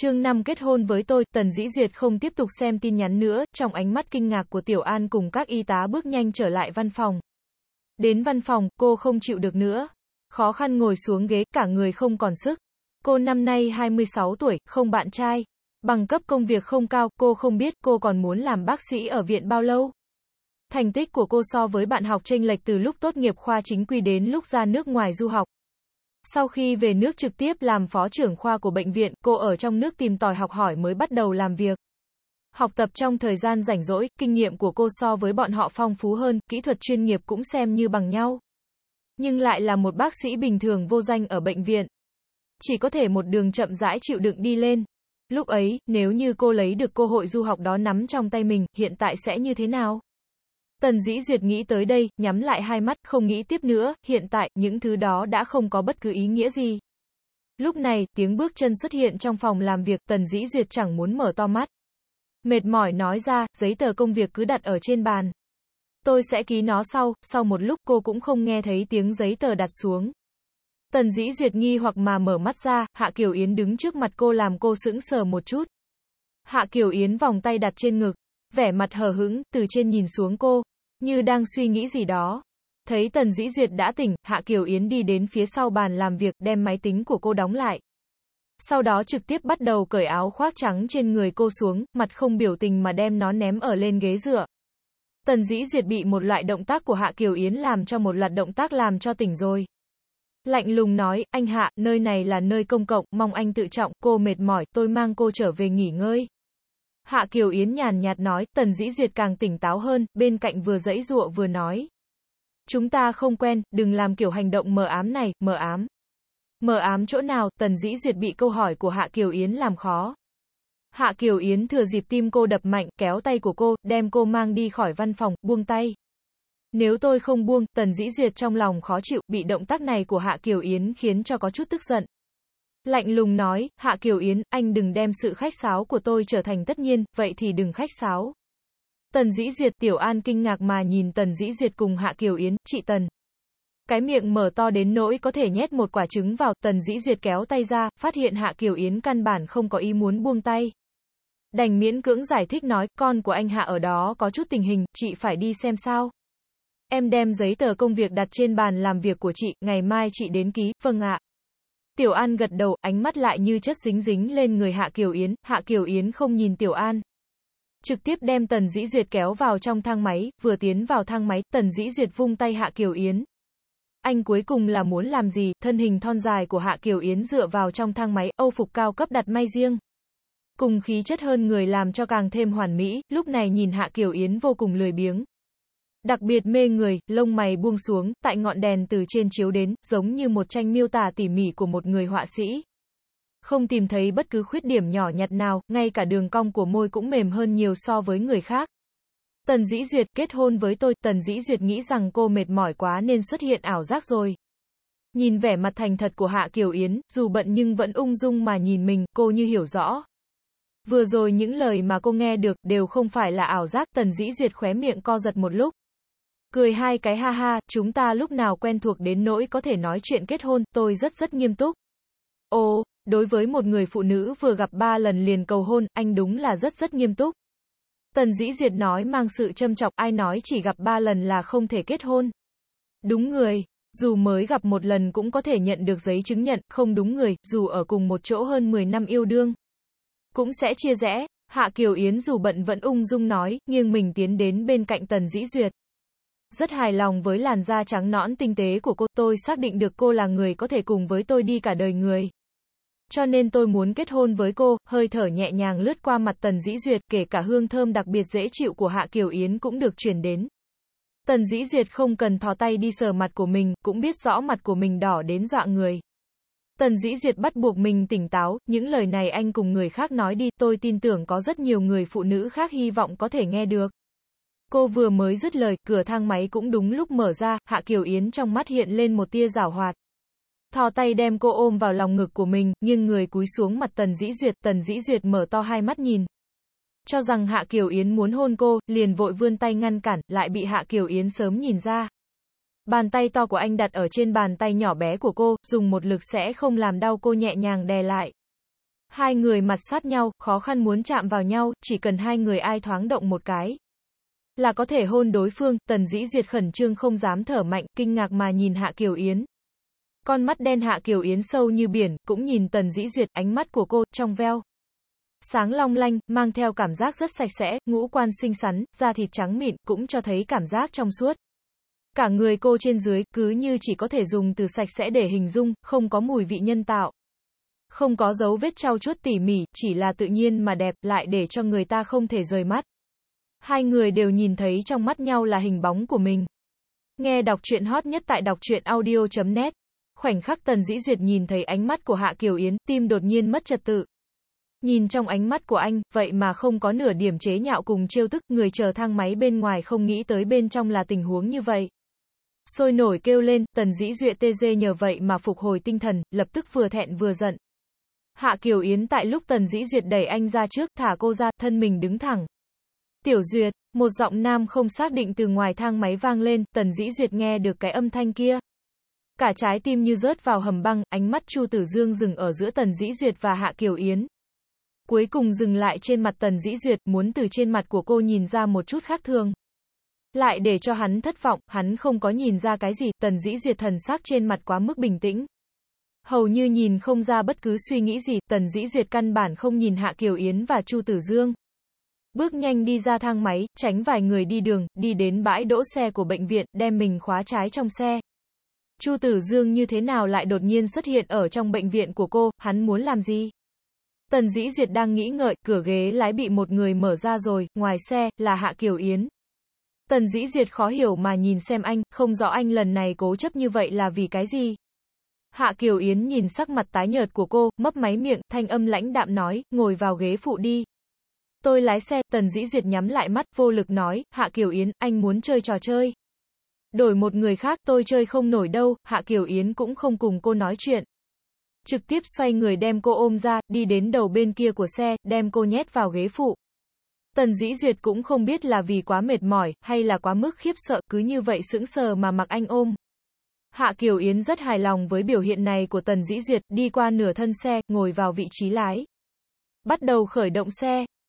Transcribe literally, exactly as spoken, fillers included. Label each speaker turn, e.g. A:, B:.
A: Chương năm kết hôn với tôi, Tần Dĩ Duyệt không tiếp tục xem tin nhắn nữa, trong ánh mắt kinh ngạc của Tiểu An cùng các y tá bước nhanh trở lại văn phòng. Đến văn phòng, cô không chịu được nữa. Khó khăn ngồi xuống ghế, cả người không còn sức. Cô năm nay hai mươi sáu tuổi, không bạn trai. Bằng cấp công việc không cao, cô không biết cô còn muốn làm bác sĩ ở viện bao lâu. Thành tích của cô so với bạn học chênh lệch từ lúc tốt nghiệp khoa chính quy đến lúc ra nước ngoài du học. Sau khi về nước trực tiếp làm phó trưởng khoa của bệnh viện, cô ở trong nước tìm tòi học hỏi mới bắt đầu làm việc. Học tập trong thời gian rảnh rỗi, kinh nghiệm của cô so với bọn họ phong phú hơn, kỹ thuật chuyên nghiệp cũng xem như bằng nhau. Nhưng lại là một bác sĩ bình thường vô danh ở bệnh viện. Chỉ có thể một đường chậm rãi chịu đựng đi lên. Lúc ấy, nếu như cô lấy được cơ hội du học đó nắm trong tay mình, hiện tại sẽ như thế nào? Tần Dĩ Duyệt nghĩ tới đây, nhắm lại hai mắt, không nghĩ tiếp nữa, hiện tại, những thứ đó đã không có bất cứ ý nghĩa gì. Lúc này, tiếng bước chân xuất hiện trong phòng làm việc, Tần Dĩ Duyệt chẳng muốn mở to mắt. Mệt mỏi nói ra, giấy tờ công việc cứ đặt ở trên bàn. Tôi sẽ ký nó sau, sau một lúc cô cũng không nghe thấy tiếng giấy tờ đặt xuống. Tần Dĩ Duyệt nghi hoặc mà mở mắt ra, Hạ Kiều Yến đứng trước mặt cô làm cô sững sờ một chút. Hạ Kiều Yến vòng tay đặt trên ngực, vẻ mặt hờ hững, từ trên nhìn xuống cô, như đang suy nghĩ gì đó. Thấy Tần Dĩ Duyệt đã tỉnh, Hạ Kiều Yến đi đến phía sau bàn làm việc, đem máy tính của cô đóng lại. Sau đó trực tiếp bắt đầu cởi áo khoác trắng trên người cô xuống, mặt không biểu tình mà đem nó ném ở lên ghế dựa. Tần Dĩ Duyệt bị một loại động tác của Hạ Kiều Yến làm cho một loạt động tác làm cho tỉnh rồi. Lạnh lùng nói, anh Hạ, nơi này là nơi công cộng, mong anh tự trọng, cô mệt mỏi, tôi mang cô trở về nghỉ ngơi. Hạ Kiều Yến nhàn nhạt nói, Tần Dĩ Duyệt càng tỉnh táo hơn, bên cạnh vừa giãy giụa vừa nói. Chúng ta không quen, đừng làm kiểu hành động mờ ám này, mờ ám. Mờ ám chỗ nào? Tần Dĩ Duyệt bị câu hỏi của Hạ Kiều Yến làm khó. Hạ Kiều Yến thừa dịp tim cô đập mạnh, kéo tay của cô, đem cô mang đi khỏi văn phòng, buông tay. Nếu tôi không buông, Tần Dĩ Duyệt trong lòng khó chịu, bị động tác này của Hạ Kiều Yến khiến cho có chút tức giận. Lạnh lùng nói, Hạ Kiều Yến, anh đừng đem sự khách sáo của tôi trở thành tất nhiên, vậy thì đừng khách sáo. Tần Dĩ Duyệt, Tiểu An kinh ngạc mà nhìn Tần Dĩ Duyệt cùng Hạ Kiều Yến, chị Tần. Cái miệng mở to đến nỗi có thể nhét một quả trứng vào, Tần Dĩ Duyệt kéo tay ra, phát hiện Hạ Kiều Yến căn bản không có ý muốn buông tay. Đành miễn cưỡng giải thích nói, con của anh Hạ ở đó có chút tình hình, chị phải đi xem sao. Em đem giấy tờ công việc đặt trên bàn làm việc của chị, ngày mai chị đến ký, vâng ạ. Tiểu An gật đầu, ánh mắt lại như chất dính dính lên người Hạ Kiều Yến, Hạ Kiều Yến không nhìn Tiểu An. Trực tiếp đem Tần Dĩ Duyệt kéo vào trong thang máy, vừa tiến vào thang máy, Tần Dĩ Duyệt vung tay Hạ Kiều Yến. Anh cuối cùng là muốn làm gì? Thân hình thon dài của Hạ Kiều Yến dựa vào trong thang máy, Âu phục cao cấp đặt may riêng. Cùng khí chất hơn người làm cho càng thêm hoàn mỹ, lúc này nhìn Hạ Kiều Yến vô cùng lười biếng. Đặc biệt mê người, lông mày buông xuống, tại ngọn đèn từ trên chiếu đến, giống như một tranh miêu tả tỉ mỉ của một người họa sĩ. Không tìm thấy bất cứ khuyết điểm nhỏ nhặt nào, ngay cả đường cong của môi cũng mềm hơn nhiều so với người khác. Tần Dĩ Duyệt, kết hôn với tôi, Tần Dĩ Duyệt nghĩ rằng cô mệt mỏi quá nên xuất hiện ảo giác rồi. Nhìn vẻ mặt thành thật của Hạ Kiều Yến, dù bận nhưng vẫn ung dung mà nhìn mình, cô như hiểu rõ. Vừa rồi những lời mà cô nghe được, đều không phải là ảo giác, Tần Dĩ Duyệt khóe miệng co giật một lúc. Cười hai cái ha ha, chúng ta lúc nào quen thuộc đến nỗi có thể nói chuyện kết hôn, tôi rất rất nghiêm túc. Ồ, đối với một người phụ nữ vừa gặp ba lần liền cầu hôn, anh đúng là rất rất nghiêm túc. Tần Dĩ Duyệt nói mang sự châm chọc, ai nói chỉ gặp ba lần là không thể kết hôn. Đúng người, dù mới gặp một lần cũng có thể nhận được giấy chứng nhận, không đúng người, dù ở cùng một chỗ hơn mười năm yêu đương, cũng sẽ chia rẽ. Hạ Kiều Yến dù bận vẫn ung dung nói, nghiêng mình tiến đến bên cạnh Tần Dĩ Duyệt. Rất hài lòng với làn da trắng nõn tinh tế của cô, tôi xác định được cô là người có thể cùng với tôi đi cả đời người. Cho nên tôi muốn kết hôn với cô, hơi thở nhẹ nhàng lướt qua mặt Tần Dĩ Duyệt, kể cả hương thơm đặc biệt dễ chịu của Hạ Kiều Yến cũng được truyền đến. Tần Dĩ Duyệt không cần thò tay đi sờ mặt của mình, cũng biết rõ mặt của mình đỏ đến dọa người. Tần Dĩ Duyệt bắt buộc mình tỉnh táo, những lời này anh cùng người khác nói đi, tôi tin tưởng có rất nhiều người phụ nữ khác hy vọng có thể nghe được. Cô vừa mới dứt lời, cửa thang máy cũng đúng lúc mở ra, Hạ Kiều Yến trong mắt hiện lên một tia giảo hoạt. Thò tay đem cô ôm vào lòng ngực của mình, nhưng người cúi xuống mặt Tần Dĩ Duyệt, Tần Dĩ Duyệt mở to hai mắt nhìn. Cho rằng Hạ Kiều Yến muốn hôn cô, liền vội vươn tay ngăn cản, lại bị Hạ Kiều Yến sớm nhìn ra. Bàn tay to của anh đặt ở trên bàn tay nhỏ bé của cô, dùng một lực sẽ không làm đau cô nhẹ nhàng đè lại. Hai người mặt sát nhau, khó khăn muốn chạm vào nhau, chỉ cần hai người ai thoáng động một cái là có thể hôn đối phương. Tần Dĩ Duyệt khẩn trương không dám thở mạnh, kinh ngạc mà nhìn Hạ Kiều Yến. Con mắt đen Hạ Kiều Yến sâu như biển, cũng nhìn Tần Dĩ Duyệt, ánh mắt của cô, trong veo. Sáng long lanh, mang theo cảm giác rất sạch sẽ, ngũ quan xinh xắn, da thịt trắng mịn, cũng cho thấy cảm giác trong suốt. Cả người cô trên dưới, cứ như chỉ có thể dùng từ sạch sẽ để hình dung, không có mùi vị nhân tạo. Không có dấu vết trau chuốt tỉ mỉ, chỉ là tự nhiên mà đẹp, lại để cho người ta không thể rời mắt. Hai người đều nhìn thấy trong mắt nhau là hình bóng của mình. Nghe đọc truyện hot nhất tại đọc truyện audio chấm net. Khoảnh khắc Tần Dĩ Duyệt nhìn thấy ánh mắt của Hạ Kiều Yến, tim đột nhiên mất trật tự. Nhìn trong ánh mắt của anh, vậy mà không có nửa điểm chế nhạo cùng trêu tức, người chờ thang máy bên ngoài không nghĩ tới bên trong là tình huống như vậy. Sôi nổi kêu lên, Tần Dĩ Duyệt tê dê nhờ vậy mà phục hồi tinh thần, lập tức vừa thẹn vừa giận. Hạ Kiều Yến tại lúc Tần Dĩ Duyệt đẩy anh ra trước, thả cô ra, thân mình đứng thẳng. Tiểu Duyệt, một giọng nam không xác định từ ngoài thang máy vang lên, Tần Dĩ Duyệt nghe được cái âm thanh kia. Cả trái tim như rớt vào hầm băng, ánh mắt Chu Tử Dương dừng ở giữa Tần Dĩ Duyệt và Hạ Kiều Yến. Cuối cùng dừng lại trên mặt Tần Dĩ Duyệt, muốn từ trên mặt của cô nhìn ra một chút khác thường. Lại để cho hắn thất vọng, hắn không có nhìn ra cái gì, Tần Dĩ Duyệt thần sắc trên mặt quá mức bình tĩnh. Hầu như nhìn không ra bất cứ suy nghĩ gì, Tần Dĩ Duyệt căn bản không nhìn Hạ Kiều Yến và Chu Tử Dương. Bước nhanh đi ra thang máy, tránh vài người đi đường, đi đến bãi đỗ xe của bệnh viện, đem mình khóa trái trong xe. Chu Tử Dương như thế nào lại đột nhiên xuất hiện ở trong bệnh viện của cô, hắn muốn làm gì? Tần Dĩ Duyệt đang nghĩ ngợi, cửa ghế lái bị một người mở ra rồi, ngoài xe, là Hạ Kiều Yến. Tần Dĩ Duyệt khó hiểu mà nhìn xem anh, không rõ anh lần này cố chấp như vậy là vì cái gì? Hạ Kiều Yến nhìn sắc mặt tái nhợt của cô, mấp máy miệng, thanh âm lãnh đạm nói, ngồi vào ghế phụ đi. Tôi lái xe. Tần Dĩ Duyệt nhắm lại mắt, vô lực nói, Hạ Kiều Yến, anh muốn chơi trò chơi. Đổi một người khác, tôi chơi không nổi đâu. Hạ Kiều Yến cũng không cùng cô nói chuyện. Trực tiếp xoay người đem cô ôm ra, đi đến đầu bên kia của xe, đem cô nhét vào ghế phụ. Tần Dĩ Duyệt cũng không biết là vì quá mệt mỏi, hay là quá mức khiếp sợ, cứ như vậy sững sờ mà mặc anh ôm. Hạ Kiều Yến rất hài lòng với biểu hiện này của Tần Dĩ Duyệt, đi qua nửa thân xe, ngồi vào vị trí lái. Bắt đầu khởi động xe.